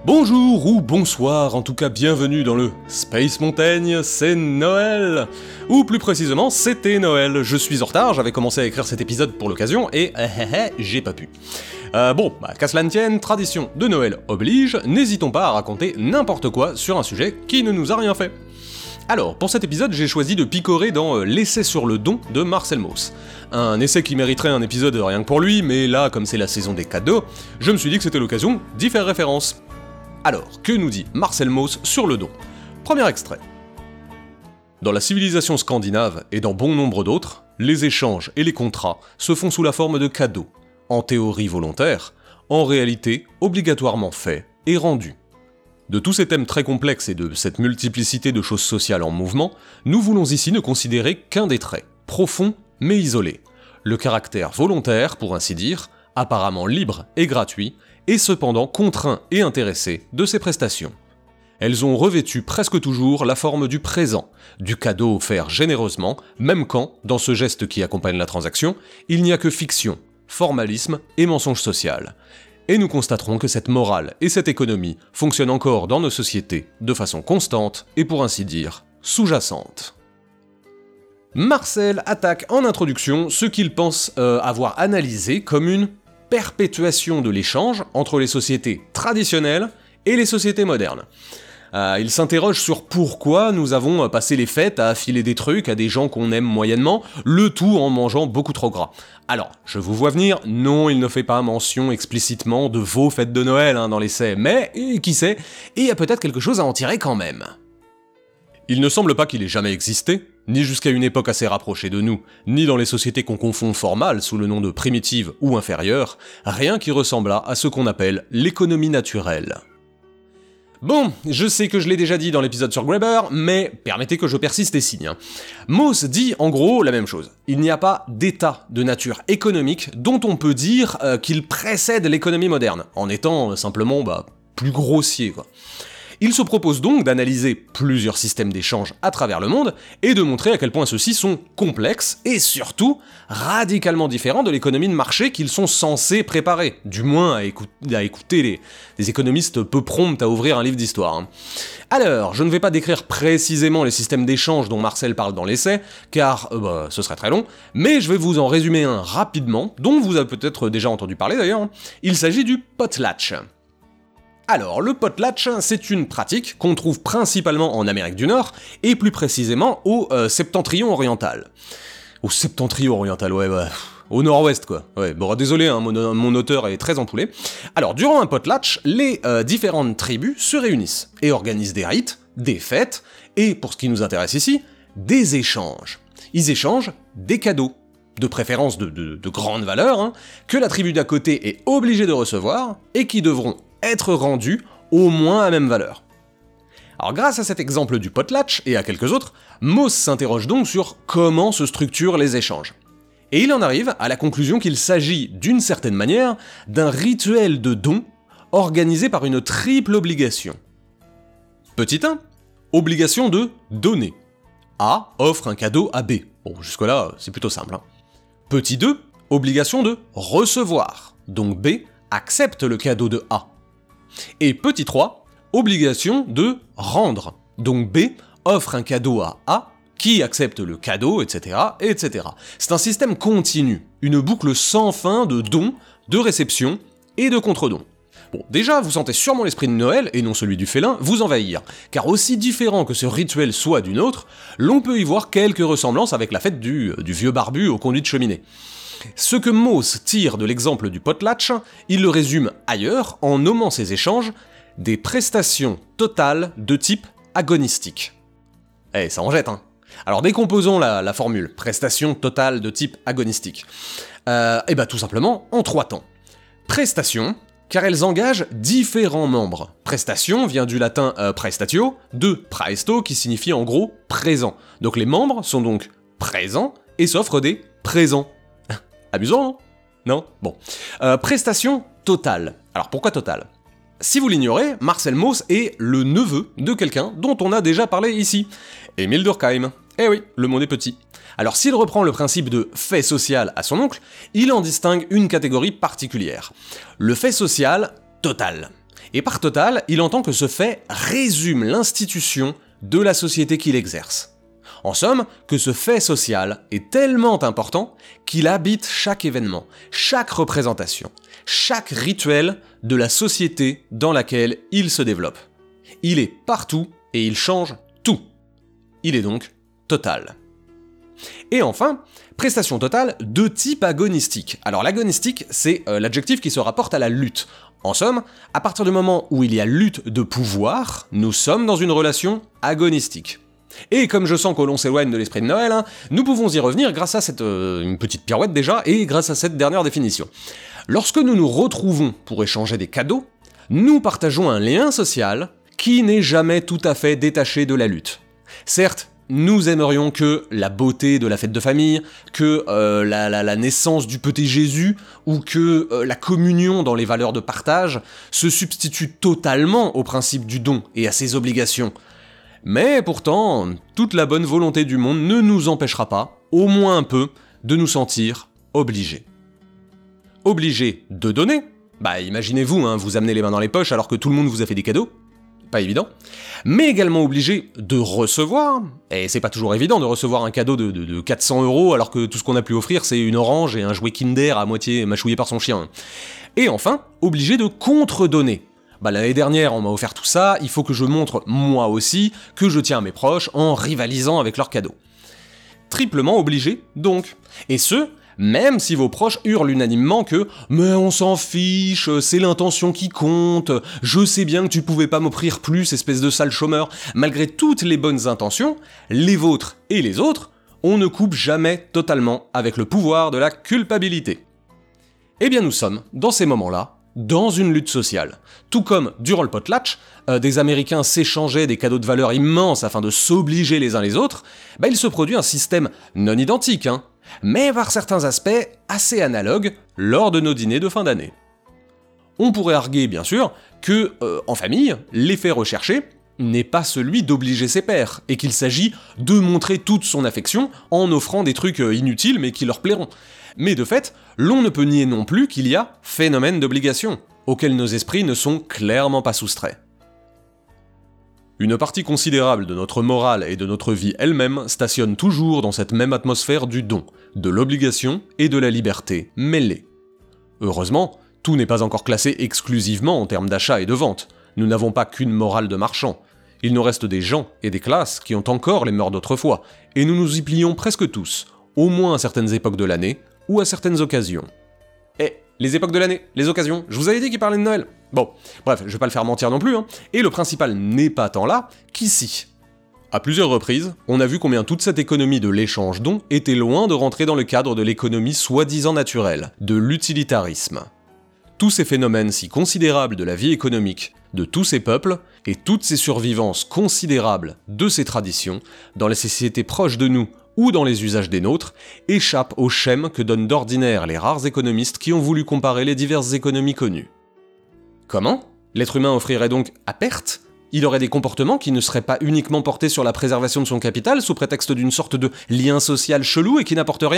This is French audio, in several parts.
Bonjour ou bonsoir, en tout cas bienvenue dans le Space Montaigne, c'est Noël. Ou plus précisément, c'était Noël. Je suis en retard, j'avais commencé à écrire cet épisode pour l'occasion et j'ai pas pu. Qu'à cela ne tienne, tradition de Noël oblige, n'hésitons pas à raconter n'importe quoi sur un sujet qui ne nous a rien fait. Alors, pour cet épisode, j'ai choisi de picorer dans l'essai sur le don de Marcel Mauss. Un essai qui mériterait un épisode rien que pour lui, mais là, comme c'est la saison des cadeaux, je me suis dit que c'était l'occasion d'y faire référence. Alors, que nous dit Marcel Mauss sur le don ? Premier extrait. Dans la civilisation scandinave et dans bon nombre d'autres, les échanges et les contrats se font sous la forme de cadeaux, en théorie volontaires, en réalité obligatoirement faits et rendus. De tous ces thèmes très complexes et de cette multiplicité de choses sociales en mouvement, nous voulons ici ne considérer qu'un des traits, profond mais isolé, le caractère volontaire, pour ainsi dire, apparemment libre et gratuit, et cependant contraint et intéressé de ces prestations. Elles ont revêtu presque toujours la forme du présent, du cadeau offert généreusement, même quand, dans ce geste qui accompagne la transaction, il n'y a que fiction, formalisme et mensonge social. Et nous constaterons que cette morale et cette économie fonctionnent encore dans nos sociétés de façon constante et pour ainsi dire, sous-jacente. Marcel attaque en introduction ce qu'il pense avoir analysé comme une perpétuation de l'échange entre les sociétés traditionnelles et les sociétés modernes. Il s'interroge sur pourquoi nous avons passé les fêtes à filer des trucs à des gens qu'on aime moyennement, le tout en mangeant beaucoup trop gras. Alors, je vous vois venir, non, il ne fait pas mention explicitement de vos fêtes de Noël dans l'essai, mais, qui sait, il y a peut-être quelque chose à en tirer quand même. Il ne semble pas qu'il ait jamais existé, ni jusqu'à une époque assez rapprochée de nous, ni dans les sociétés qu'on confond formales sous le nom de primitives ou inférieures, rien qui ressemblât à ce qu'on appelle l'économie naturelle. Bon, je sais que je l'ai déjà dit dans l'épisode sur Graeber, mais permettez que je persiste et signe. Mauss dit en gros la même chose. Il n'y a pas d'état de nature économique dont on peut dire qu'il précède l'économie moderne, en étant simplement plus grossier quoi. Il se propose donc d'analyser plusieurs systèmes d'échange à travers le monde et de montrer à quel point ceux-ci sont complexes et surtout radicalement différents de l'économie de marché qu'ils sont censés préparer, du moins à écouter les économistes peu prompts à ouvrir un livre d'histoire. Alors, je ne vais pas décrire précisément les systèmes d'échange dont Marcel parle dans l'essai, car ce serait très long, mais je vais vous en résumer un rapidement, dont vous avez peut-être déjà entendu parler d'ailleurs. Il s'agit du potlatch. Alors, le potlatch, c'est une pratique qu'on trouve principalement en Amérique du Nord, et plus précisément au septentrion oriental. Au septentrion oriental, au nord-ouest quoi. Ouais, bon, désolé, mon auteur est très empoulé. Alors, durant un potlatch, les différentes tribus se réunissent, et organisent des rites, des fêtes, et, pour ce qui nous intéresse ici, des échanges. Ils échangent des cadeaux, de préférence de grande valeur, que la tribu d'à côté est obligée de recevoir, et qui devront être rendus au moins à même valeur. Alors grâce à cet exemple du potlatch et à quelques autres, Mauss s'interroge donc sur comment se structurent les échanges. Et il en arrive à la conclusion qu'il s'agit, d'une certaine manière, d'un rituel de don organisé par une triple obligation. Petit 1, obligation de donner. A offre un cadeau à B. Bon, jusque-là, c'est plutôt simple. Petit 2, obligation de recevoir. Donc B accepte le cadeau de A. Et petit 3, obligation de rendre. Donc B offre un cadeau à A, qui accepte le cadeau, etc., etc. C'est un système continu, une boucle sans fin de dons, de réception et de contre-dons. Bon, déjà, vous sentez sûrement l'esprit de Noël, et non celui du félin, vous envahir, car aussi différent que ce rituel soit d'une autre, l'on peut y voir quelques ressemblances avec la fête du vieux barbu au conduit de cheminée. Ce que Mauss tire de l'exemple du potlatch, il le résume ailleurs en nommant ces échanges des prestations totales de type agonistique. Ça en jette, Alors décomposons la formule, prestation totale de type agonistique. Tout simplement en 3 temps. Prestations, car elles engagent différents membres. Prestation vient du latin prestatio, de praesto qui signifie en gros présent. Donc les membres sont donc présents et s'offrent des présents. Amusant, non ? Bon. Prestation totale. Alors pourquoi totale ? Si vous l'ignorez, Marcel Mauss est le neveu de quelqu'un dont on a déjà parlé ici, Émile Durkheim. Eh oui, le monde est petit. Alors s'il reprend le principe de fait social à son oncle, il en distingue une catégorie particulière. Le fait social total. Et par total, il entend que ce fait résume l'institution de la société qu'il exerce. En somme, que ce fait social est tellement important qu'il habite chaque événement, chaque représentation, chaque rituel de la société dans laquelle il se développe. Il est partout et il change tout. Il est donc total. Et enfin, prestation totale de type agonistique. Alors l'agonistique, c'est l'adjectif qui se rapporte à la lutte. En somme, à partir du moment où il y a lutte de pouvoir, nous sommes dans une relation agonistique. Et comme je sens que l'on s'éloigne de l'esprit de Noël, nous pouvons y revenir grâce à cette une petite pirouette déjà, et grâce à cette dernière définition. Lorsque nous nous retrouvons pour échanger des cadeaux, nous partageons un lien social qui n'est jamais tout à fait détaché de la lutte. Certes, nous aimerions que la beauté de la fête de famille, que la naissance du petit Jésus, ou que la communion dans les valeurs de partage se substitue totalement au principe du don et à ses obligations. Mais pourtant, toute la bonne volonté du monde ne nous empêchera pas, au moins un peu, de nous sentir obligés. Obligés de donner ? Bah imaginez-vous, vous amenez les mains dans les poches alors que tout le monde vous a fait des cadeaux. Pas évident. Mais également obligés de recevoir, et c'est pas toujours évident de recevoir un cadeau de 400 € alors que tout ce qu'on a pu offrir c'est une orange et un jouet Kinder à moitié mâchouillé par son chien. Et enfin, obligés de contredonner. L'année dernière, on m'a offert tout ça, il faut que je montre, moi aussi, que je tiens à mes proches en rivalisant avec leurs cadeaux. Triplement obligé, donc. Et ce, même si vos proches hurlent unanimement que « Mais on s'en fiche, c'est l'intention qui compte, je sais bien que tu pouvais pas m'offrir plus, espèce de sale chômeur », malgré toutes les bonnes intentions, les vôtres et les autres, on ne coupe jamais totalement avec le pouvoir de la culpabilité. Eh bien nous sommes, dans ces moments-là, dans une lutte sociale. Tout comme, durant le potlatch, des Américains s'échangeaient des cadeaux de valeur immenses afin de s'obliger les uns les autres, il se produit un système non identique, mais par certains aspects assez analogues lors de nos dîners de fin d'année. On pourrait arguer, bien sûr, que, en famille, l'effet recherché n'est pas celui d'obliger ses pairs, et qu'il s'agit de montrer toute son affection en offrant des trucs inutiles mais qui leur plairont. Mais de fait, l'on ne peut nier non plus qu'il y a phénomène d'obligation, auquel nos esprits ne sont clairement pas soustraits. Une partie considérable de notre morale et de notre vie elle-même stationne toujours dans cette même atmosphère du don, de l'obligation et de la liberté mêlées. Heureusement, tout n'est pas encore classé exclusivement en termes d'achat et de vente. Nous n'avons pas qu'une morale de marchand. Il nous reste des gens et des classes qui ont encore les mœurs d'autrefois, et nous nous y plions presque tous, au moins à certaines époques de l'année, ou à certaines occasions. Les époques de l'année, les occasions, je vous avais dit qu'il parlait de Noël. Bon, bref, je vais pas le faire mentir non plus, et le principal n'est pas tant là qu'ici. À plusieurs reprises, on a vu combien toute cette économie de l'échange-don était loin de rentrer dans le cadre de l'économie soi-disant naturelle, de l'utilitarisme. Tous ces phénomènes si considérables de la vie économique, de tous ces peuples, et toutes ces survivances considérables de ces traditions, dans les sociétés proches de nous, ou dans les usages des nôtres, échappent au schème que donnent d'ordinaire les rares économistes qui ont voulu comparer les diverses économies connues. Comment ? L'être humain offrirait donc à perte ? Il aurait des comportements qui ne seraient pas uniquement portés sur la préservation de son capital, sous prétexte d'une sorte de lien social chelou et qui n'apporte rien ?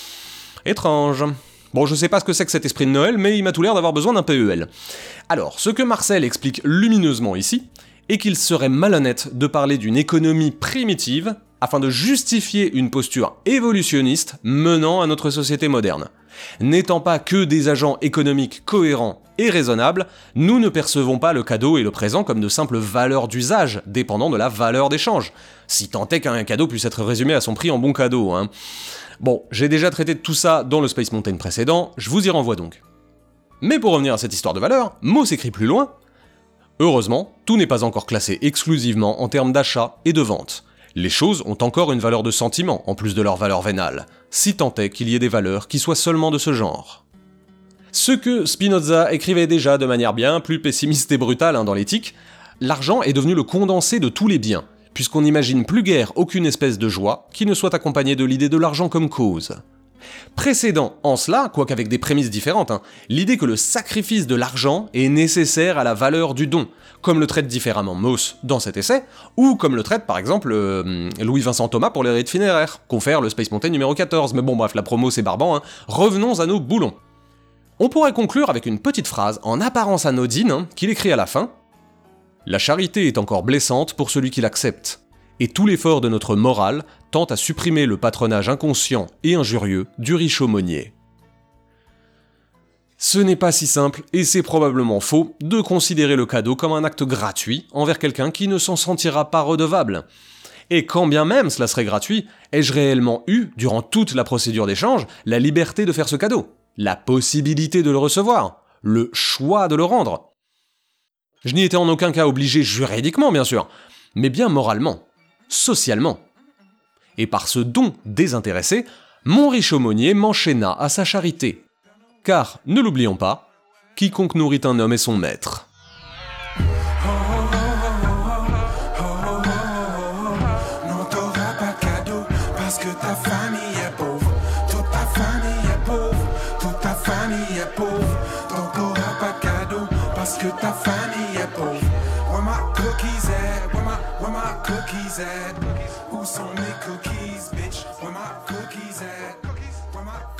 Étrange. Bon, je sais pas ce que c'est que cet esprit de Noël, mais il m'a tout l'air d'avoir besoin d'un PEL. Alors, ce que Marcel explique lumineusement ici, est qu'il serait malhonnête de parler d'une économie primitive afin de justifier une posture évolutionniste menant à notre société moderne. N'étant pas que des agents économiques cohérents et raisonnables, nous ne percevons pas le cadeau et le présent comme de simples valeurs d'usage, dépendant de la valeur d'échange. Si tant est qu'un cadeau puisse être résumé à son prix en bon cadeau, Bon, j'ai déjà traité de tout ça dans le Space Mountain précédent, je vous y renvoie donc. Mais pour revenir à cette histoire de valeur, Mo s'écrit plus loin. Heureusement, tout n'est pas encore classé exclusivement en termes d'achat et de vente. Les choses ont encore une valeur de sentiment, en plus de leur valeur vénale, si tant est qu'il y ait des valeurs qui soient seulement de ce genre. Ce que Spinoza écrivait déjà de manière bien plus pessimiste et brutale dans l'Éthique, l'argent est devenu le condensé de tous les biens, puisqu'on n'imagine plus guère aucune espèce de joie qui ne soit accompagnée de l'idée de l'argent comme cause. Précédant en cela, quoique avec des prémices différentes, l'idée que le sacrifice de l'argent est nécessaire à la valeur du don, comme le traite différemment Mauss dans cet essai, ou comme le traite par exemple Louis-Vincent Thomas pour les rites funéraires, confère le Space Mountain numéro 14, mais bon bref, la promo c'est barbant, revenons à nos boulons. On pourrait conclure avec une petite phrase en apparence anodine qu'il écrit à la fin. La charité est encore blessante pour celui qui l'accepte, et tout l'effort de notre morale tend à supprimer le patronage inconscient et injurieux du riche aumônier. Ce n'est pas si simple, et c'est probablement faux, de considérer le cadeau comme un acte gratuit envers quelqu'un qui ne s'en sentira pas redevable. Et quand bien même cela serait gratuit, ai-je réellement eu, durant toute la procédure d'échange, la liberté de faire ce cadeau, la possibilité de le recevoir, le choix de le rendre? Je n'y étais en aucun cas obligé juridiquement, bien sûr, mais bien moralement, socialement. Et par ce don désintéressé, mon riche aumônier m'enchaîna à sa charité. Car, ne l'oublions pas, quiconque nourrit un homme est son maître. Non, t'auras pas cadeau parce que ta famille est pauvre. Toute ta famille est pauvre. Toute ta famille est pauvre. Donc t'auras pas cadeau parce que ta famille est pauvre. Where my cookies at? Where my cookies at? Où sont mes cookies, bitch? Where my cookies at? Where my